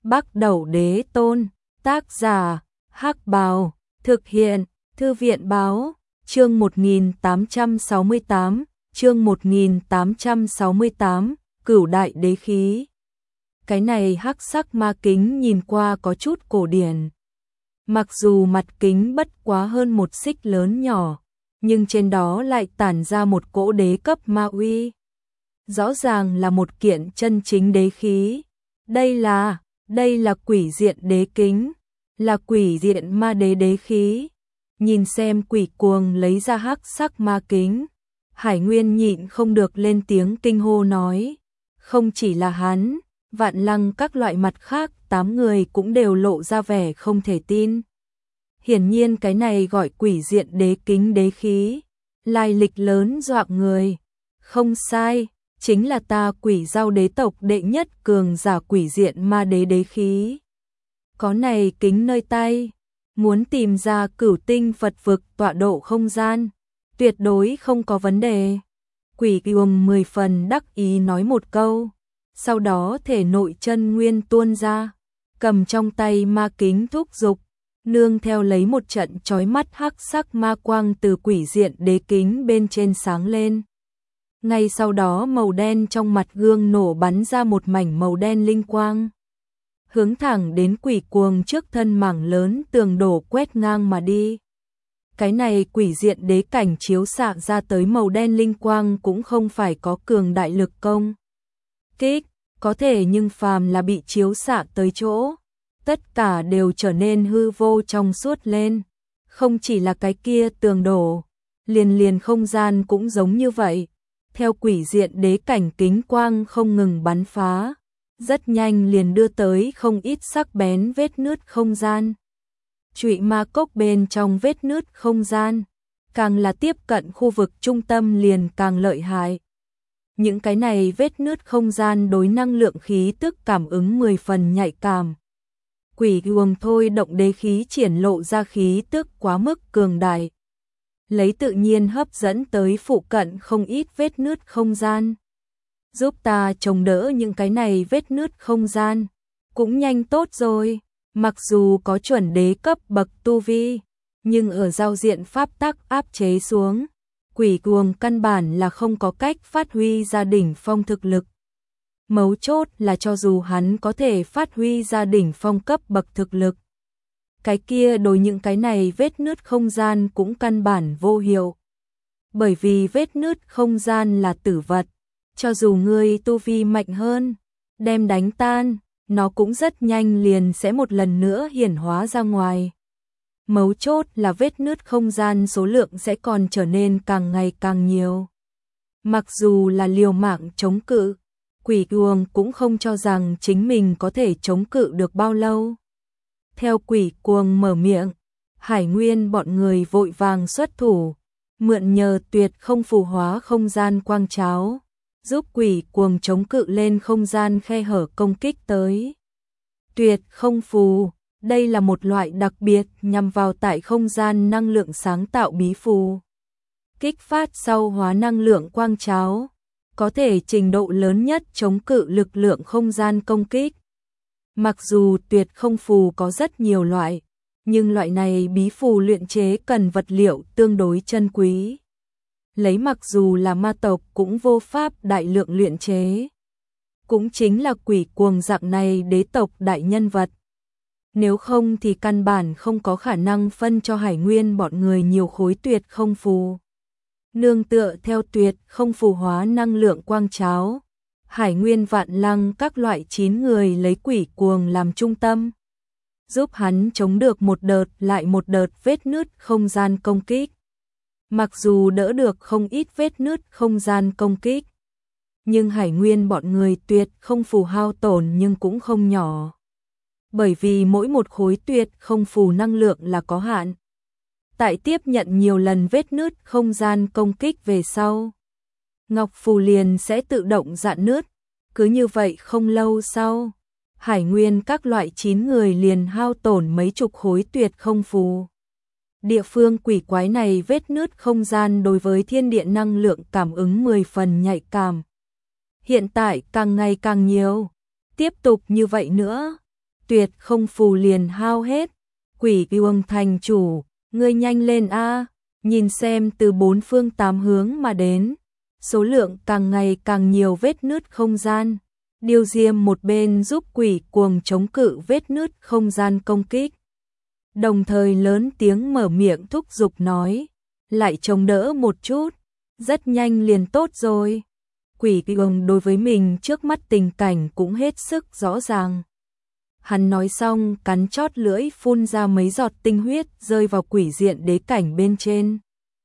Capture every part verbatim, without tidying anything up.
Bắc Đẩu Đế Tôn, tác giả, Hắc Bào, thực hiện, Thư viện Báo, chương một nghìn tám trăm sáu mươi tám, chương một nghìn tám trăm sáu mươi tám, Cửu Đại Đế Khí. Cái này hắc sắc ma kính nhìn qua có chút cổ điển. Mặc dù mặt kính bất quá hơn một xích lớn nhỏ, nhưng trên đó lại tản ra một cỗ đế cấp ma uy. Rõ ràng là một kiện chân chính đế khí. Đây là, đây là quỷ diện đế kính, là quỷ diện ma đế đế khí. Nhìn xem Quỷ Cuồng lấy ra hắc sắc ma kính, Hải Nguyên nhịn không được lên tiếng kinh hô nói. Không chỉ là hắn, Vạn Lăng các loại mặt khác tám người cũng đều lộ ra vẻ không thể tin. Hiển nhiên cái này gọi quỷ diện đế kính đế khí, lai lịch lớn dọa người. Không sai, chính là ta Quỷ Dao đế tộc đệ nhất cường giả quỷ diện ma đế đế khí. Có này kính nơi tay, muốn tìm ra cửu tinh Phật vực tọa độ không gian, tuyệt đối không có vấn đề. Quỷ Cuồng mười phần đắc ý nói một câu, sau đó thể nội chân nguyên tuôn ra, cầm trong tay ma kính thúc dục, nương theo lấy một trận chói mắt hắc sắc ma quang từ quỷ diện đế kính bên trên sáng lên. Ngay sau đó màu đen trong mặt gương nổ bắn ra một mảnh màu đen linh quang, hướng thẳng đến Quỷ Cuồng trước thân mảng lớn tường đổ quét ngang mà đi. Cái này quỷ diện đế cảnh chiếu xạ ra tới màu đen linh quang cũng không phải có cường đại lực công kích, có thể nhưng phàm là bị chiếu xạ tới chỗ, tất cả đều trở nên hư vô trong suốt lên. Không chỉ là cái kia tường đổ, liền liền không gian cũng giống như vậy. Theo quỷ diện đế cảnh kính quang không ngừng bắn phá, rất nhanh liền đưa tới không ít sắc bén vết nứt không gian. Trụy ma cốc bên trong vết nứt không gian, càng là tiếp cận khu vực trung tâm liền càng lợi hại. Những cái này vết nứt không gian đối năng lượng khí tức cảm ứng mười phần nhạy cảm. Quỷ Cuồng thôi động đế khí triển lộ ra khí tức quá mức cường đại, lấy tự nhiên hấp dẫn tới phụ cận không ít vết nứt không gian. Giúp ta chống đỡ những cái này vết nứt không gian, cũng nhanh tốt rồi. Mặc dù có chuẩn đế cấp bậc tu vi, nhưng ở giao diện pháp tắc áp chế xuống, Quỷ Cuồng căn bản là không có cách phát huy ra đỉnh phong thực lực. Mấu chốt là cho dù hắn có thể phát huy ra đỉnh phong cấp bậc thực lực, cái kia đối những cái này vết nứt không gian cũng căn bản vô hiệu. Bởi vì vết nứt không gian là tử vật, cho dù ngươi tu vi mạnh hơn, đem đánh tan, nó cũng rất nhanh liền sẽ một lần nữa hiển hóa ra ngoài. Mấu chốt là vết nứt không gian số lượng sẽ còn trở nên càng ngày càng nhiều. Mặc dù là liều mạng chống cự, Quỷ Cuồng cũng không cho rằng chính mình có thể chống cự được bao lâu. Theo Quỷ Cuồng mở miệng, Hải Nguyên bọn người vội vàng xuất thủ, mượn nhờ tuyệt không phù hóa không gian quang cháo, giúp Quỷ Cuồng chống cự lên không gian khe hở công kích tới. Tuyệt không phù, đây là một loại đặc biệt nhằm vào tại không gian năng lượng sáng tạo bí phù. Kích phát sau hóa năng lượng quang cháo, có thể trình độ lớn nhất chống cự lực lượng không gian công kích. Mặc dù tuyệt không phù có rất nhiều loại, nhưng loại này bí phù luyện chế cần vật liệu tương đối chân quý. Lấy mặc dù là ma tộc cũng vô pháp đại lượng luyện chế. Cũng chính là Quỷ Cuồng dạng này đế tộc đại nhân vật. Nếu không thì căn bản không có khả năng phân cho Hải Nguyên bọn người nhiều khối tuyệt không phù. Nương tựa theo tuyệt không phù hóa năng lượng quang cháo, Hải Nguyên Vạn Lăng các loại chín người lấy Quỷ Cuồng làm trung tâm, giúp hắn chống được một đợt lại một đợt vết nứt không gian công kích. Mặc dù đỡ được không ít vết nứt không gian công kích, nhưng Hải Nguyên bọn người tuyệt không phù hao tổn nhưng cũng không nhỏ. Bởi vì mỗi một khối tuyệt không phù năng lượng là có hạn. Tại tiếp nhận nhiều lần vết nứt không gian công kích về sau, ngọc phù liền sẽ tự động rạn nứt. Cứ như vậy không lâu sau, Hải Nguyên các loại chín người liền hao tổn mấy chục khối tuyệt không phù. Địa phương quỷ quái này vết nứt không gian đối với thiên địa năng lượng cảm ứng mười phần nhạy cảm. Hiện tại càng ngày càng nhiều, tiếp tục như vậy nữa, tuyệt không phù liền hao hết. Quỷ Vương thành chủ, ngươi nhanh lên a, nhìn xem từ bốn phương tám hướng mà đến, số lượng càng ngày càng nhiều vết nứt không gian. Điêu Diêm một bên giúp Quỷ Cuồng chống cự vết nứt không gian công kích, đồng thời lớn tiếng mở miệng thúc giục nói, lại chống đỡ một chút, rất nhanh liền tốt rồi. Quỷ Cuồng đối với mình trước mắt tình cảnh cũng hết sức rõ ràng. Hắn nói xong cắn chót lưỡi phun ra mấy giọt tinh huyết rơi vào quỷ diện đế cảnh bên trên.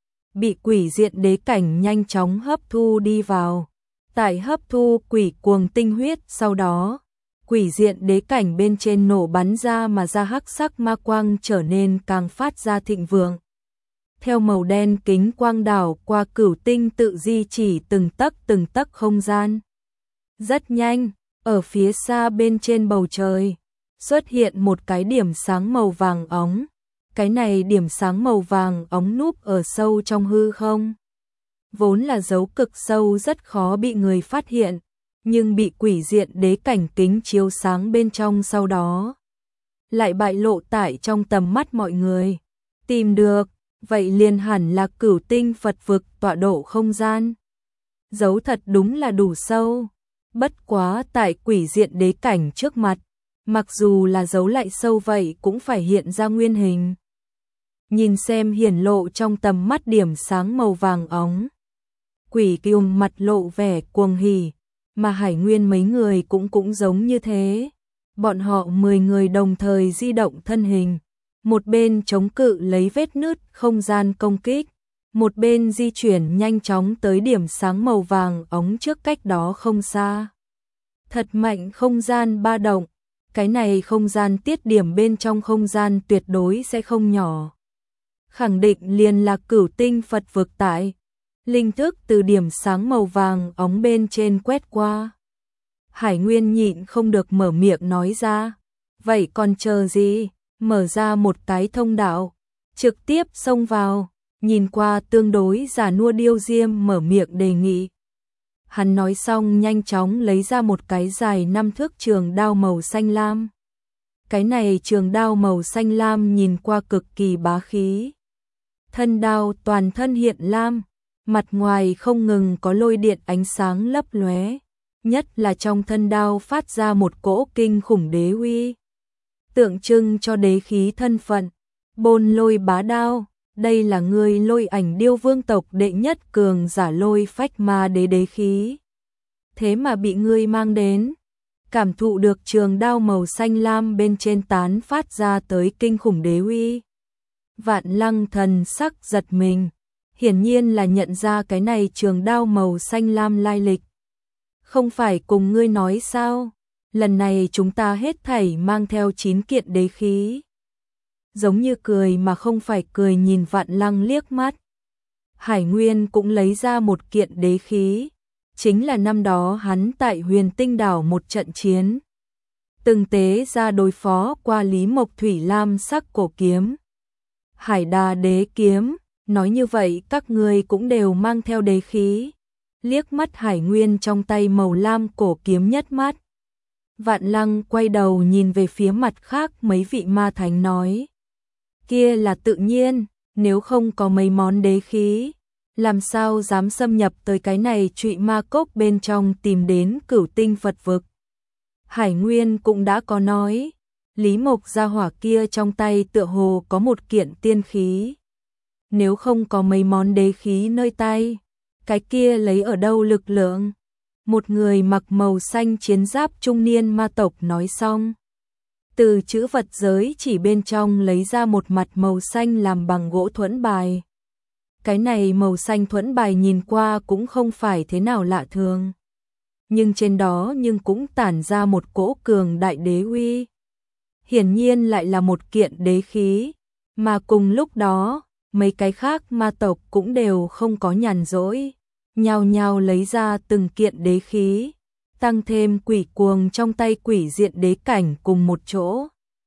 Bị quỷ diện đế cảnh nhanh chóng hấp thu đi vào. Tại hấp thu Quỷ Cuồng tinh huyết sau đó, quỷ diện đế cảnh bên trên nổ bắn ra mà ra hắc sắc ma quang trở nên càng phát ra thịnh vượng. Theo màu đen kính quang đảo qua cửu tinh tự di chỉ từng tấc từng tấc không gian. Rất nhanh, ở phía xa bên trên bầu trời, xuất hiện một cái điểm sáng màu vàng óng. Cái này điểm sáng màu vàng óng núp ở sâu trong hư không. Vốn là dấu cực sâu rất khó bị người phát hiện, nhưng bị quỷ diện đế cảnh kính chiếu sáng bên trong sau đó, lại bại lộ tại trong tầm mắt mọi người. Tìm được, vậy liền hẳn là cửu tinh Phật vực tọa độ không gian. Dấu thật đúng là đủ sâu, bất quá tại quỷ diện đế cảnh trước mặt, mặc dù là dấu lại sâu vậy cũng phải hiện ra nguyên hình. Nhìn xem hiển lộ trong tầm mắt điểm sáng màu vàng óng, Quỷ Cuồng mặt lộ vẻ cuồng hỉ, mà Hải Nguyên mấy người cũng cũng giống như thế. Bọn họ mười người đồng thời di động thân hình, một bên chống cự lấy vết nứt không gian công kích, một bên di chuyển nhanh chóng tới điểm sáng màu vàng óng trước cách đó không xa. Thật mạnh không gian ba động, cái này không gian tiết điểm bên trong không gian tuyệt đối sẽ không nhỏ. Khẳng định liền là cửu tinh Phật vực tại. Linh thức từ điểm sáng màu vàng óng bên trên quét qua. Hải Nguyên nhịn không được mở miệng nói ra. Vậy còn chờ gì? Mở ra một cái thông đạo, trực tiếp xông vào. Nhìn qua tương đối già nua Điêu Diêm mở miệng đề nghị. Hắn nói xong nhanh chóng lấy ra một cái dài năm thước trường đao màu xanh lam. Cái này trường đao màu xanh lam nhìn qua cực kỳ bá khí. Thân đao toàn thân hiện lam, mặt ngoài không ngừng có lôi điện ánh sáng lấp lóe, nhất là trong thân đao phát ra một cỗ kinh khủng đế uy, tượng trưng cho đế khí thân phận. Bôn Lôi Bá Đao, đây là người Lôi Ảnh Điêu vương tộc đệ nhất cường giả Lôi Phách Ma đế đế khí. Thế mà bị ngươi mang đến. Cảm thụ được trường đao màu xanh lam bên trên tán phát ra tới kinh khủng đế uy, Vạn Lăng thần sắc giật mình, hiển nhiên là nhận ra cái này trường đao màu xanh lam lai lịch. Không phải cùng ngươi nói sao, lần này chúng ta hết thảy mang theo chín kiện đế khí. Giống như cười mà không phải cười nhìn Vạn Lăng liếc mắt. Hải Nguyên cũng lấy ra một kiện đế khí, chính là năm đó hắn tại Huyền Tinh đảo một trận chiến, từng tế ra đối phó qua Lý Mộc Thủy lam sắc cổ kiếm. Hải Đà đế kiếm, nói như vậy các ngươi cũng đều mang theo đế khí. Liếc mắt Hải Nguyên trong tay màu lam cổ kiếm nhất mắt. Vạn Lăng quay đầu nhìn về phía mặt khác mấy vị ma thánh nói. Kia là tự nhiên, nếu không có mấy món đế khí, làm sao dám xâm nhập tới cái này trụy ma cốc bên trong tìm đến cửu tinh Phật vực. Hải Nguyên cũng đã có nói, Lý Mộc gia hỏa kia trong tay tựa hồ có một kiện tiên khí. Nếu không có mấy món đế khí nơi tay, cái kia lấy ở đâu lực lượng? Một người mặc màu xanh chiến giáp trung niên ma tộc nói xong. Từ chữ vật giới chỉ bên trong lấy ra một mặt màu xanh làm bằng gỗ thuẫn bài. Cái này màu xanh thuẫn bài nhìn qua cũng không phải thế nào lạ thường. Nhưng trên đó nhưng cũng tản ra một cỗ cường đại đế uy. Hiển nhiên lại là một kiện đế khí, mà cùng lúc đó, mấy cái khác ma tộc cũng đều không có nhàn rỗi, nhao nhao lấy ra từng kiện đế khí, tăng thêm Quỷ Cuồng trong tay quỷ diện đế cảnh cùng một chỗ.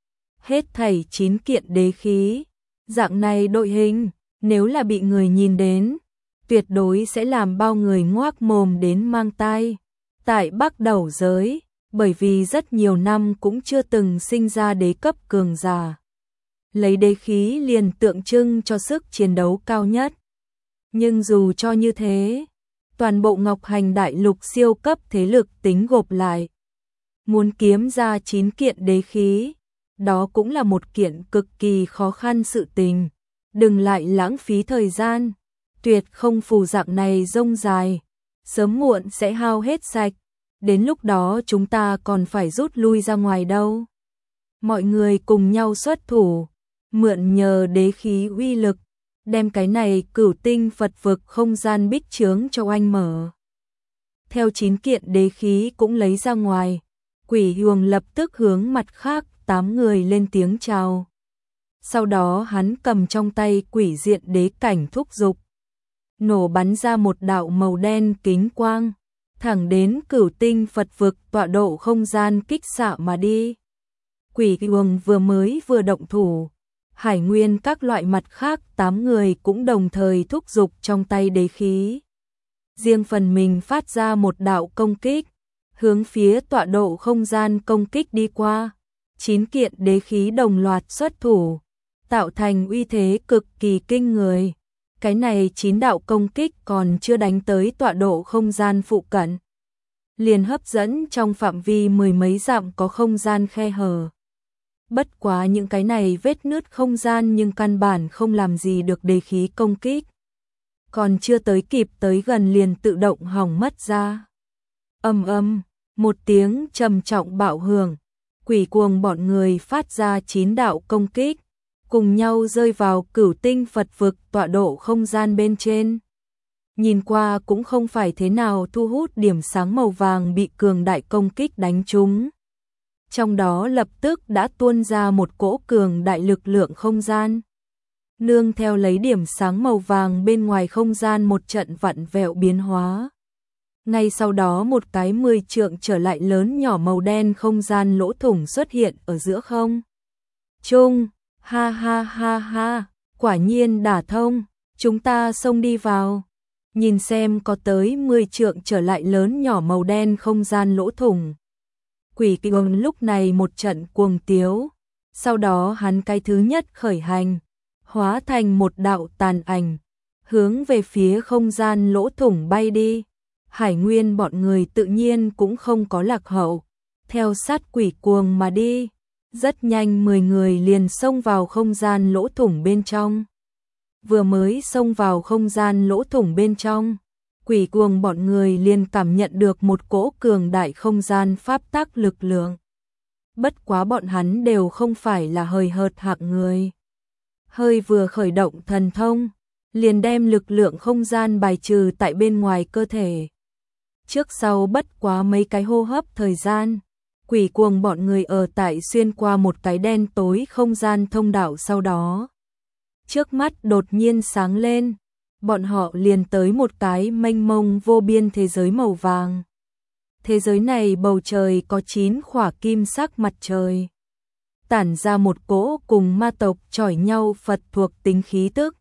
Hết thảy chín kiện đế khí, dạng này đội hình, nếu là bị người nhìn đến, tuyệt đối sẽ làm bao người ngoác mồm đến mang tai. Tại Bắc Đầu giới, bởi vì rất nhiều năm cũng chưa từng sinh ra đế cấp cường giả. Lấy đế khí liền tượng trưng cho sức chiến đấu cao nhất. Nhưng dù cho như thế, toàn bộ Ngọc Hành Đại Lục siêu cấp thế lực tính gộp lại, muốn kiếm ra chín kiện đế khí, đó cũng là một kiện cực kỳ khó khăn sự tình. Đừng lại lãng phí thời gian, tuyệt không phù dạng này rông dài, sớm muộn sẽ hao hết sạch, đến lúc đó chúng ta còn phải rút lui ra ngoài đâu. Mọi người cùng nhau xuất thủ, mượn nhờ đế khí uy lực, đem cái này cửu tinh Phật vực không gian bích chướng cho anh mở. Theo chín kiện đế khí cũng lấy ra ngoài, Quỷ Huồng lập tức hướng mặt khác tám người lên tiếng chào. Sau đó hắn cầm trong tay quỷ diện đế cảnh thúc dục, nổ bắn ra một đạo màu đen kính quang, thẳng đến cửu tinh Phật vực tọa độ không gian kích xạ mà đi. Quỷ Huồng vừa mới vừa động thủ, Hải Nguyên các loại mặt khác tám người cũng đồng thời thúc dục trong tay đế khí. Riêng phần mình phát ra một đạo công kích, hướng phía tọa độ không gian công kích đi qua. Chín kiện đế khí đồng loạt xuất thủ, tạo thành uy thế cực kỳ kinh người. Cái này chín đạo công kích còn chưa đánh tới tọa độ không gian phụ cận, liền hấp dẫn trong phạm vi mười mấy dặm có không gian khe hở. Bất quá những cái này vết nứt không gian nhưng căn bản không làm gì được đế khí công kích. Còn chưa tới kịp tới gần liền tự động hỏng mất ra. Ầm ầm, một tiếng trầm trọng bạo hưởng, Quỷ Cuồng bọn người phát ra chín đạo công kích, cùng nhau rơi vào cửu tinh Phật vực tọa độ không gian bên trên. Nhìn qua cũng không phải thế nào thu hút điểm sáng màu vàng bị cường đại công kích đánh trúng. Trong đó lập tức đã tuôn ra một cỗ cường đại lực lượng không gian. Nương theo lấy điểm sáng màu vàng bên ngoài không gian một trận vặn vẹo biến hóa. Ngay sau đó một cái mười trượng trở lại lớn nhỏ màu đen không gian lỗ thủng xuất hiện ở giữa không trung. Ha ha ha ha, quả nhiên đả thông, chúng ta xông đi vào. Nhìn xem có tới mười trượng trở lại lớn nhỏ màu đen không gian lỗ thủng. Quỷ Cuồng lúc này một trận cuồng tiếu, sau đó hắn cái thứ nhất khởi hành, hóa thành một đạo tàn ảnh, hướng về phía không gian lỗ thủng bay đi. Hải Nguyên bọn người tự nhiên cũng không có lạc hậu, theo sát Quỷ Cuồng mà đi. Rất nhanh mười người liền xông vào không gian lỗ thủng bên trong. Vừa mới xông vào không gian lỗ thủng bên trong, Quỷ Cuồng bọn người liền cảm nhận được một cỗ cường đại không gian pháp tắc lực lượng. Bất quá bọn hắn đều không phải là hời hợt hạng người. Hơi vừa khởi động thần thông, liền đem lực lượng không gian bài trừ tại bên ngoài cơ thể. Trước sau bất quá mấy cái hô hấp thời gian, Quỷ Cuồng bọn người ở tại xuyên qua một cái đen tối không gian thông đạo sau đó. Trước mắt đột nhiên sáng lên, bọn họ liền tới một cái mênh mông vô biên thế giới màu vàng. Thế giới này bầu trời có chín khỏa kim sắc mặt trời, tản ra một cỗ cùng ma tộc chỏi nhau Phật thuộc tính khí tức.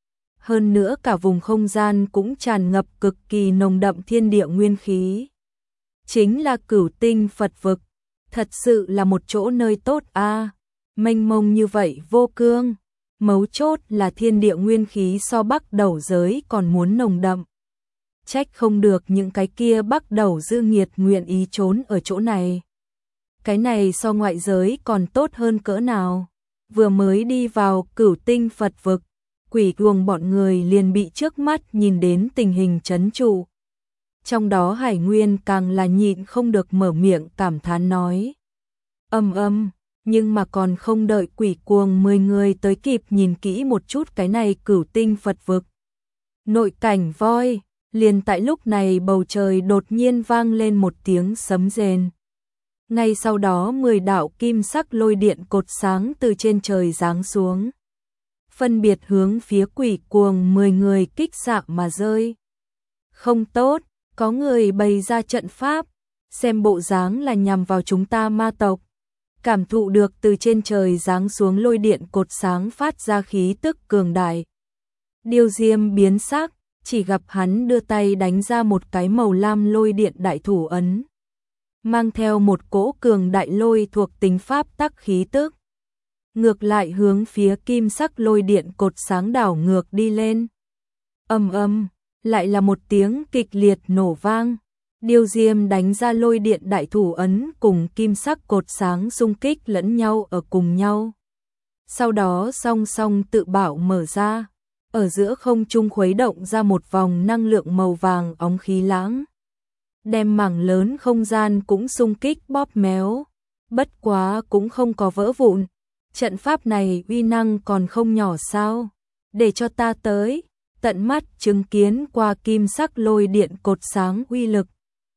Hơn nữa cả vùng không gian cũng tràn ngập cực kỳ nồng đậm thiên địa nguyên khí. Chính là cửu tinh Phật vực, thật sự là một chỗ nơi tốt a, à, mênh mông như vậy vô cương. Mấu chốt là thiên địa nguyên khí so Bắc Đầu giới còn muốn nồng đậm. Trách không được những cái kia Bắc Đầu dư nghiệt nguyện ý trốn ở chỗ này. Cái này so ngoại giới còn tốt hơn cỡ nào. Vừa mới đi vào cửu tinh Phật vực, Quỷ Cuồng bọn người liền bị trước mắt nhìn đến tình hình trấn trụ. Trong đó Hải Nguyên càng là nhịn không được mở miệng cảm thán nói. Âm âm. Nhưng mà còn không đợi Quỷ Cuồng mười người tới kịp nhìn kỹ một chút cái này cửu tinh Phật vực. Nội cảnh voi, liền tại lúc này bầu trời đột nhiên vang lên một tiếng sấm rền. Ngay sau đó mười đạo kim sắc lôi điện cột sáng từ trên trời giáng xuống. Phân biệt hướng phía Quỷ Cuồng mười người kích xạ mà rơi. Không tốt, có người bày ra trận pháp, xem bộ dáng là nhằm vào chúng ta ma tộc. Cảm thụ được từ trên trời giáng xuống lôi điện cột sáng phát ra khí tức cường đại. Điêu Diêm biến sắc, chỉ gặp hắn đưa tay đánh ra một cái màu lam lôi điện đại thủ ấn. mang theo một cỗ cường đại lôi thuộc tính pháp tắc khí tức. Ngược lại hướng phía kim sắc lôi điện cột sáng đảo ngược đi lên. Ầm ầm, lại là một tiếng kịch liệt nổ vang. Điêu Diêm đánh ra lôi điện đại thủ ấn cùng kim sắc cột sáng xung kích lẫn nhau ở cùng nhau. Sau đó song song tự bảo mở ra, ở giữa không trung khuấy động ra một vòng năng lượng màu vàng óng khí lãng. Đem mảng lớn không gian cũng xung kích bóp méo, bất quá cũng không có vỡ vụn. Trận pháp này uy năng còn không nhỏ sao? Để cho ta tới, tận mắt chứng kiến qua kim sắc lôi điện cột sáng uy lực.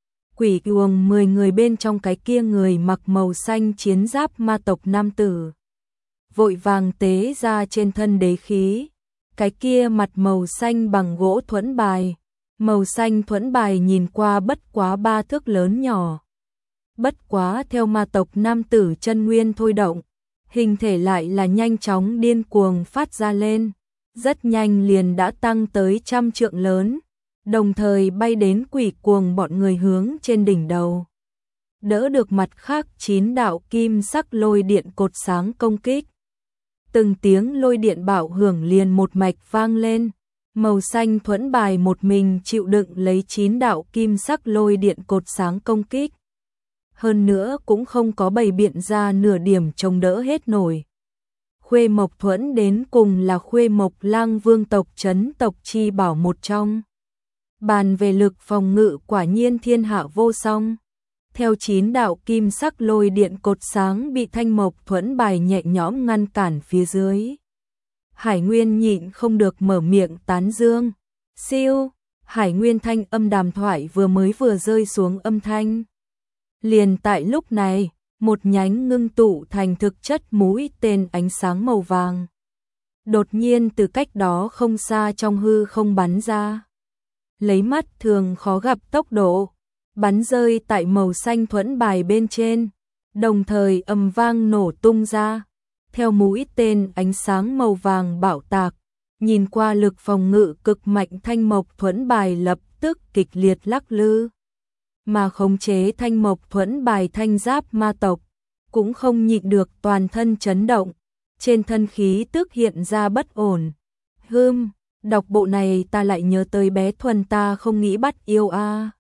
Quỷ cuồng mười người bên trong cái kia người mặc màu xanh chiến giáp ma tộc nam tử. Vội vàng tế ra trên thân đế khí. Cái kia mặt màu xanh bằng gỗ thuẫn bài. Màu xanh thuẫn bài nhìn qua bất quá ba thước lớn nhỏ. Bất quá theo ma tộc nam tử chân nguyên thôi động. Hình thể lại là nhanh chóng điên cuồng phát ra lên. Rất nhanh liền đã tăng tới trăm trượng lớn. Đồng thời bay đến quỷ cuồng bọn người hướng trên đỉnh đầu. Đỡ được mặt khác chín đạo kim sắc lôi điện cột sáng công kích. Từng tiếng lôi điện bạo hưởng liền một mạch vang lên. Màu xanh thuẫn bài một mình chịu đựng lấy chín đạo kim sắc lôi điện cột sáng công kích. Hơn nữa cũng không có bày biện ra nửa điểm chống đỡ hết nổi. Khuê Mộc Thuẫn đến cùng là Khuê Mộc Lang Vương tộc trấn tộc chi bảo một trong. Bàn về lực phòng ngự quả nhiên thiên hạ vô song. Theo chín đạo kim sắc lôi điện cột sáng bị Thanh Mộc Thuẫn bài nhẹ nhõm ngăn cản phía dưới. Hải Nguyên nhịn không được mở miệng tán dương. Siêu, Hải Nguyên thanh âm đàm thoại vừa mới vừa rơi xuống âm thanh. Liền tại lúc này, một nhánh ngưng tụ thành thực chất mũi tên ánh sáng màu vàng. Đột nhiên từ cách đó không xa trong hư không bắn ra. Lấy mắt thường khó gặp tốc độ, bắn rơi tại màu xanh thuẫn bài bên trên, đồng thời ầm vang nổ tung ra. Theo mũi tên ánh sáng màu vàng bạo tạc, nhìn qua lực phòng ngự cực mạnh Thanh Mộc Thuẫn bài lập tức kịch liệt lắc lư. Mà khống chế Thanh Mộc Thuẫn bài thanh giáp ma tộc, cũng không nhịn được toàn thân chấn động, trên thân khí tức hiện ra bất ổn. Hừm, đọc bộ này ta lại nhớ tới bé Thuần ta không nghĩ bắt yêu a. À.